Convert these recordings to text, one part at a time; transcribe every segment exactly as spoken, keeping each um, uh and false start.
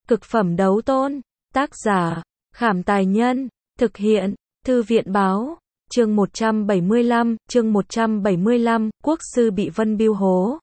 Cực phẩm đấu tôn. Tác giả, Khảm Tài Nhân. Thực hiện, Thư viện Báo. Chương một trăm bảy mươi lăm, chương một trăm bảy mươi lăm, quốc sư bị Vân Bưu hố.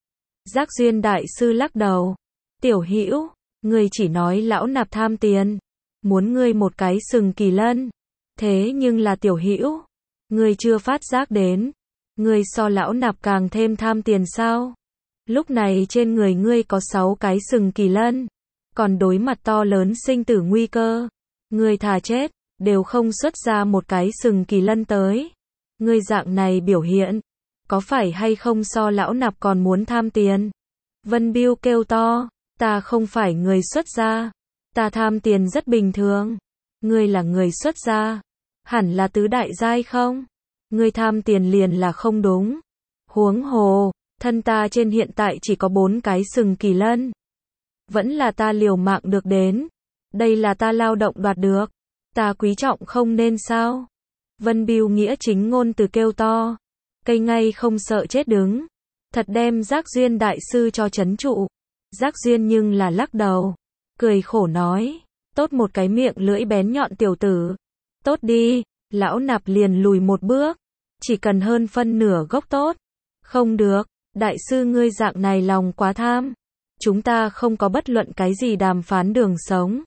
Giác Duyên đại sư lắc đầu. Tiểu Hữu, ngươi chỉ nói lão nạp tham tiền, muốn ngươi một cái sừng kỳ lân. Thế nhưng là Tiểu Hữu, ngươi chưa phát giác đến, ngươi so lão nạp càng thêm tham tiền sao? Lúc này trên người ngươi có sáu cái sừng kỳ lân, còn đối mặt to lớn sinh tử nguy cơ, ngươi thà chết, đều không xuất ra một cái sừng kỳ lân tới. Ngươi dạng này biểu hiện, có phải hay không so lão nạp còn muốn tham tiền? Vân Bưu kêu to, ta không phải người xuất gia, ta tham tiền rất bình thường. Ngươi là người xuất gia, hẳn là tứ đại giai không? Ngươi tham tiền liền là không đúng. Huống hồ, thân ta trên hiện tại chỉ có bốn cái sừng kỳ lân. Vẫn là ta liều mạng được đến. Đây là ta lao động đoạt được. Ta quý trọng không nên sao? Vân Bưu nghĩa chính ngôn từ kêu to. Cây ngay không sợ chết đứng. Thật đem Giác Duyên đại sư cho trấn trụ. Giác Duyên nhưng là lắc đầu. Cười khổ nói. Tốt một cái miệng lưỡi bén nhọn tiểu tử. Tốt đi, lão nạp liền lùi một bước. Chỉ cần hơn phân nửa gốc tốt. Không được, đại sư ngươi dạng này lòng quá tham. Chúng ta không có bất luận cái gì đàm phán đường sống.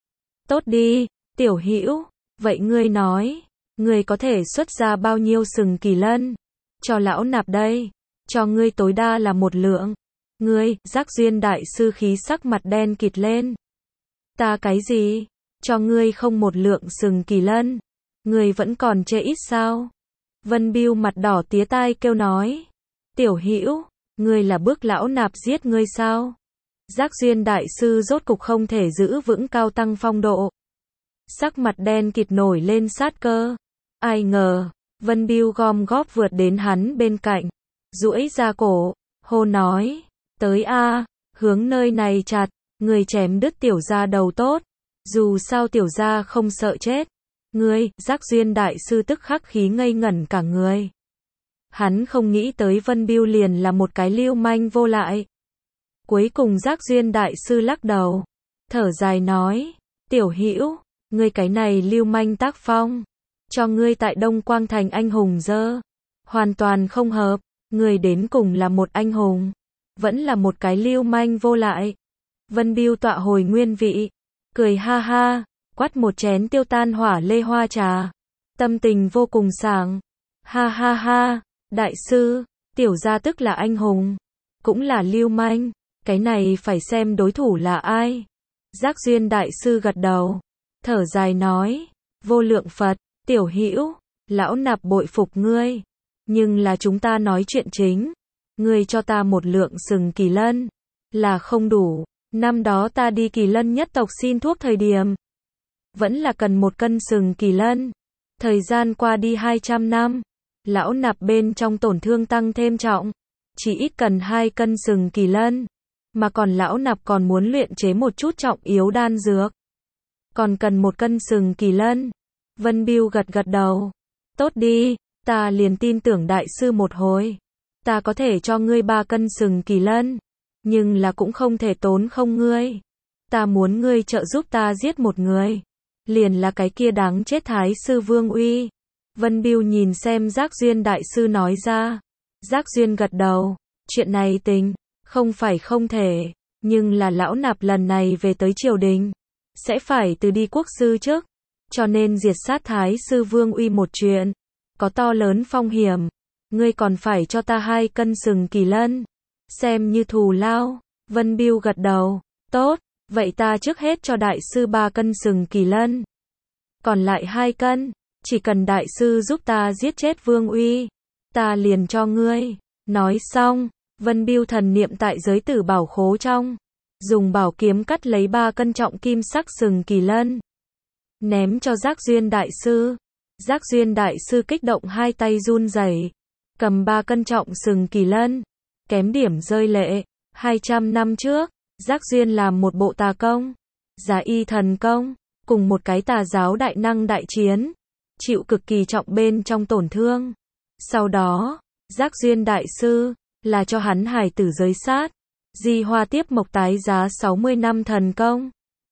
Tốt đi, Tiểu Hữu, vậy ngươi nói, ngươi có thể xuất ra bao nhiêu sừng kỳ lân? Cho lão nạp đây, cho ngươi tối đa là một lượng. Ngươi, Giác Duyên đại sư khí sắc mặt đen kịt lên. Ta cái gì? Cho ngươi không một lượng sừng kỳ lân. Ngươi vẫn còn chê ít sao? Vân Bưu mặt đỏ tía tai kêu nói. Tiểu Hữu, ngươi là bức lão nạp giết ngươi sao? Giác Duyên đại sư rốt cục không thể giữ vững cao tăng phong độ. Sắc mặt đen kịt nổi lên sát cơ. Ai ngờ, Vân Bưu gom góp vượt đến hắn bên cạnh, duỗi ra cổ, hô nói, tới a, hướng nơi này chặt, người chém đứt tiểu gia đầu tốt, dù sao tiểu gia không sợ chết. Ngươi, Giác Duyên đại sư tức khắc khí ngây ngẩn cả người. Hắn không nghĩ tới Vân Bưu liền là một cái lưu manh vô lại. Cuối cùng Giác Duyên đại sư lắc đầu, thở dài nói, Tiểu Hữu, ngươi cái này lưu manh tác phong, cho ngươi tại Đông Quang thành anh hùng dơ, hoàn toàn không hợp. Ngươi đến cùng là một anh hùng, vẫn là một cái lưu manh vô lại. Vân Bưu tọa hồi nguyên vị, cười ha ha, quát một chén tiêu tan hỏa lê hoa trà, tâm tình vô cùng sảng. Ha ha ha, đại sư, tiểu gia tức là anh hùng, cũng là lưu manh, cái này phải xem đối thủ là ai. Giác Duyên đại sư gật đầu, thở dài nói, vô lượng Phật, Tiểu Hữu, lão nạp bội phục ngươi, nhưng là chúng ta nói chuyện chính, ngươi cho ta một lượng sừng kỳ lân, là không đủ. Năm đó ta đi Kỳ Lân nhất tộc xin thuốc thời điểm, vẫn là cần một cân sừng kỳ lân. Thời gian qua đi hai trăm năm, lão nạp bên trong tổn thương tăng thêm trọng, chỉ ít cần hai cân sừng kỳ lân, mà còn lão nạp còn muốn luyện chế một chút trọng yếu đan dược, còn cần một cân sừng kỳ lân. Vân Bưu gật gật đầu, tốt đi, ta liền tin tưởng đại sư một hồi, ta có thể cho ngươi ba cân sừng kỳ lân, nhưng là cũng không thể tốn không ngươi. Ta muốn ngươi trợ giúp ta giết một người, liền là cái kia đáng chết Thái sư Vương Uy. Vân Bưu nhìn xem Giác Duyên đại sư nói ra. Giác Duyên gật đầu, chuyện này tình, không phải không thể, nhưng là lão nạp lần này về tới triều đình, sẽ phải từ đi quốc sư trước, cho nên diệt sát Thái sư Vương Uy một chuyện, có to lớn phong hiểm, ngươi còn phải cho ta hai cân sừng kỳ lân, xem như thù lao. Vân Bưu gật đầu, tốt, vậy ta trước hết cho đại sư ba cân sừng kỳ lân, còn lại hai cân, chỉ cần đại sư giúp ta giết chết Vương Uy, ta liền cho ngươi. Nói xong, Vân Bưu thần niệm tại giới tử bảo khố trong, dùng bảo kiếm cắt lấy ba cân trọng kim sắc sừng kỳ lân, ném cho Giác Duyên đại sư. Giác Duyên đại sư kích động hai tay run rẩy, cầm ba cân trọng sừng kỳ lân, kém điểm rơi lệ. Hai trăm năm trước, Giác Duyên làm một bộ tà công, giả y thần công, cùng một cái tà giáo đại năng đại chiến, chịu cực kỳ trọng bên trong tổn thương. Sau đó, Giác Duyên đại sư, là cho hắn hải tử giới sát, Di Hoa tiếp mộc tái giá sáu mươi năm thần công.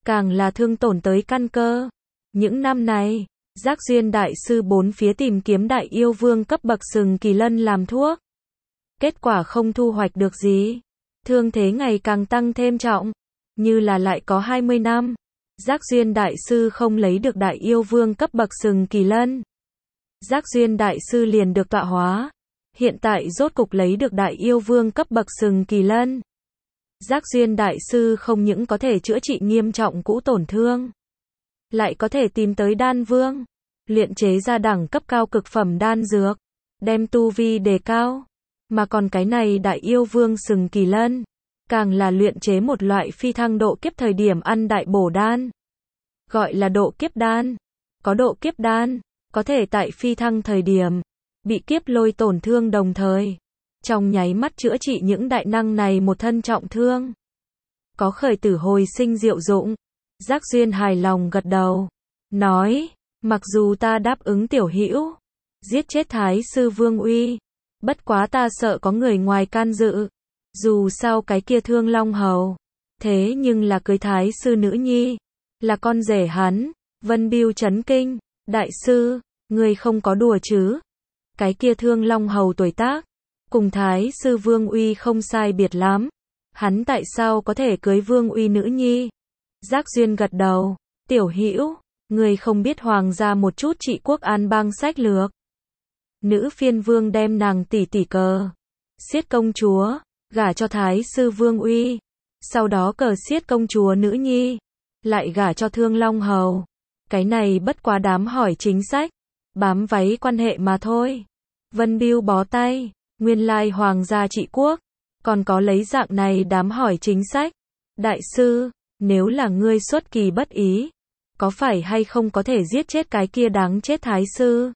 càng là thương tổn tới căn cơ. Những năm này, Giác Duyên Đại Sư bốn phía tìm kiếm đại yêu vương cấp bậc sừng kỳ lân làm thuốc. Kết quả không thu hoạch được gì. Thương thế ngày càng tăng thêm trọng. Như là lại có hai mươi năm. Giác Duyên Đại Sư không lấy được đại yêu vương cấp bậc sừng kỳ lân. Giác Duyên Đại Sư liền được tọa hóa. Hiện tại rốt cục lấy được đại yêu vương cấp bậc sừng kỳ lân. Giác Duyên Đại Sư không những có thể chữa trị nghiêm trọng cũ tổn thương, lại có thể tìm tới đan vương, luyện chế ra đẳng cấp cao cực phẩm đan dược, đem tu vi đề cao. Mà còn cái này đại yêu vương sừng kỳ lân, càng là luyện chế một loại phi thăng độ kiếp thời điểm ăn đại bổ đan. Gọi là độ kiếp đan. Có độ kiếp đan, có thể tại phi thăng thời điểm, bị kiếp lôi tổn thương đồng thời, trong nháy mắt chữa trị những đại năng này một thân trọng thương. Có khởi tử hồi sinh diệu dụng. Giác Duyên hài lòng gật đầu, nói, mặc dù ta đáp ứng tiểu hữu, giết chết Thái sư Vương Uy, bất quá ta sợ có người ngoài can dự. Dù sao cái kia Thương Long Hầu, thế nhưng là cưới Thái sư nữ nhi, là con rể hắn. Vân Bưu chấn kinh, đại sư, người không có đùa chứ? Cái kia Thương Long Hầu tuổi tác, cùng Thái sư Vương Uy không sai biệt lắm. Hắn tại sao có thể cưới Vương Uy nữ nhi? Giác Duyên gật đầu, tiểu hữu, người không biết hoàng gia một chút trị quốc an bang sách lược. Nữ phiên vương đem nàng tỷ tỷ cờ xiết công chúa, gả cho Thái sư Vương Uy. Sau đó cờ xiết công chúa nữ nhi, lại gả cho Thương Long Hầu. Cái này bất quá đám hỏi chính sách, bám váy quan hệ mà thôi. Vân Bưu bó tay, nguyên lai hoàng gia trị quốc, còn có lấy dạng này đám hỏi chính sách. Đại sư, nếu là ngươi xuất kỳ bất ý, có phải hay không có thể giết chết cái kia đáng chết Thái sư?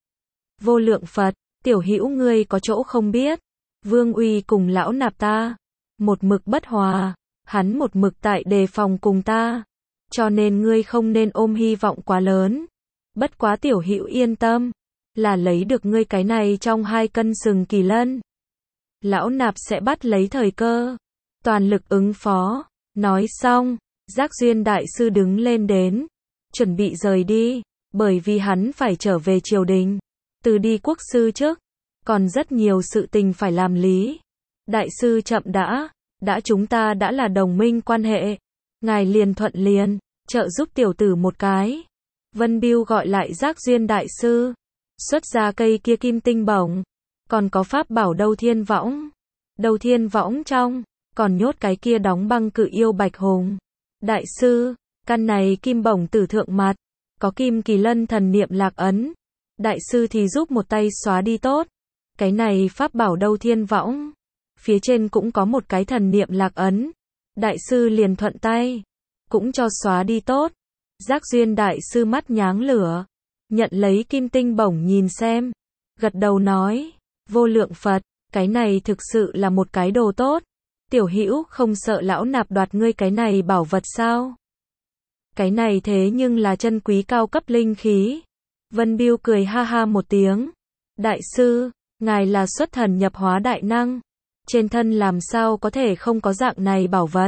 Vô Lượng Phật, tiểu hữu ngươi có chỗ không biết. Vương Uy cùng lão nạp ta, một mực bất hòa, hắn một mực tại đề phòng cùng ta. Cho nên ngươi không nên ôm hy vọng quá lớn. Bất quá tiểu hữu yên tâm, là lấy được ngươi cái này trong hai cân sừng kỳ lân. Lão nạp sẽ bắt lấy thời cơ, toàn lực ứng phó. Nói xong, Giác Duyên Đại Sư đứng lên đến, chuẩn bị rời đi, bởi vì hắn phải trở về triều đình. Từ đi quốc sư trước, còn rất nhiều sự tình phải làm lý. Đại sư chậm đã, đã chúng ta đã là đồng minh quan hệ. Ngài liền thuận liền, trợ giúp tiểu tử một cái. Vân Bưu gọi lại Giác Duyên Đại Sư, xuất ra cây kia kim tinh bổng, còn có pháp bảo Đầu Thiên Võng. Đầu Thiên Võng trong, còn nhốt cái kia đóng băng cự yêu Bạch Hùng. Đại sư, căn này kim bổng tử thượng mặt, có kim kỳ lân thần niệm lạc ấn. Đại sư thì giúp một tay xóa đi tốt. Cái này pháp bảo Đầu Thiên Võng, phía trên cũng có một cái thần niệm lạc ấn. Đại sư liền thuận tay, cũng cho xóa đi tốt. Giác Duyên Đại Sư mắt nháng lửa, nhận lấy kim tinh bổng nhìn xem, gật đầu nói, Vô Lượng Phật, cái này thực sự là một cái đồ tốt. Tiểu hữu không sợ lão nạp đoạt ngươi cái này bảo vật sao? Cái này thế nhưng là chân quý cao cấp linh khí. Vân Bưu cười ha ha một tiếng. Đại sư, ngài là xuất thần nhập hóa đại năng, trên thân làm sao có thể không có dạng này bảo vật?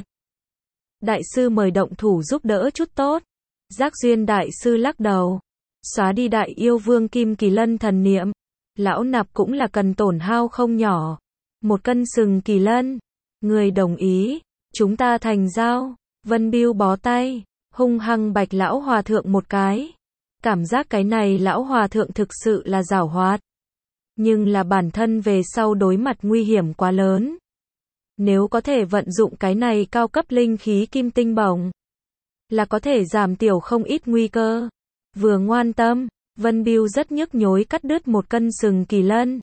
Đại sư mời động thủ giúp đỡ chút tốt. Giác Duyên Đại Sư lắc đầu, xóa đi đại yêu vương kim kỳ lân thần niệm. Lão nạp cũng là cần tổn hao không nhỏ. Một cân sừng kỳ lân. Người đồng ý, chúng ta thành giao. Vân Bưu bó tay, hung hăng bạch lão hòa thượng một cái. Cảm giác cái này lão hòa thượng thực sự là giảo hoạt. Nhưng là bản thân về sau đối mặt nguy hiểm quá lớn. Nếu có thể vận dụng cái này cao cấp linh khí kim tinh bổng, là có thể giảm tiểu không ít nguy cơ. Vừa ngoan tâm, Vân Bưu rất nhức nhối cắt đứt một cân sừng kỳ lân,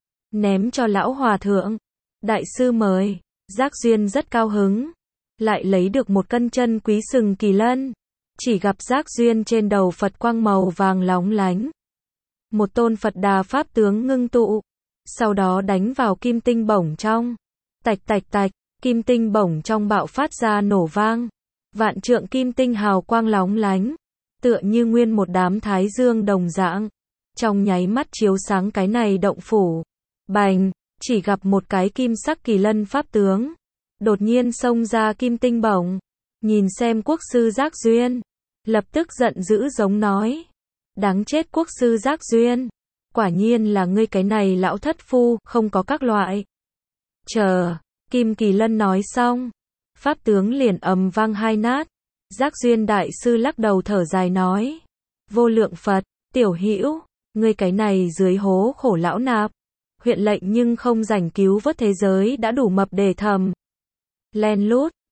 ném cho lão hòa thượng. Đại sư mời. Giác Duyên rất cao hứng, lại lấy được một cân chân quý sừng kỳ lân. Chỉ gặp Giác Duyên trên đầu Phật quang màu vàng lóng lánh. Một tôn Phật Đà pháp tướng ngưng tụ, sau đó đánh vào kim tinh bổng trong. Tạch tạch tạch, kim tinh bổng trong bạo phát ra nổ vang. Vạn trượng kim tinh hào quang lóng lánh, tựa như nguyên một đám thái dương đồng dạng, trong nháy mắt chiếu sáng cái này động phủ. Bành, chỉ gặp một cái kim sắc kỳ lân pháp tướng, đột nhiên xông ra kim tinh bổng, Nhìn xem quốc sư Giác Duyên, lập tức giận dữ giống nói. Đáng chết quốc sư Giác Duyên. Quả nhiên là ngươi cái này lão thất phu, không có các loại. Chờ, Kim Kỳ Lân nói xong, pháp tướng liền ầm vang hai nát. Giác Duyên đại sư lắc đầu thở dài nói. Vô lượng Phật, tiểu hữu, ngươi cái này dưới hố khổ lão nạp. Huyện lệnh nhưng không rảnh cứu vớt thế giới đã đủ mập để thầm. Len lút,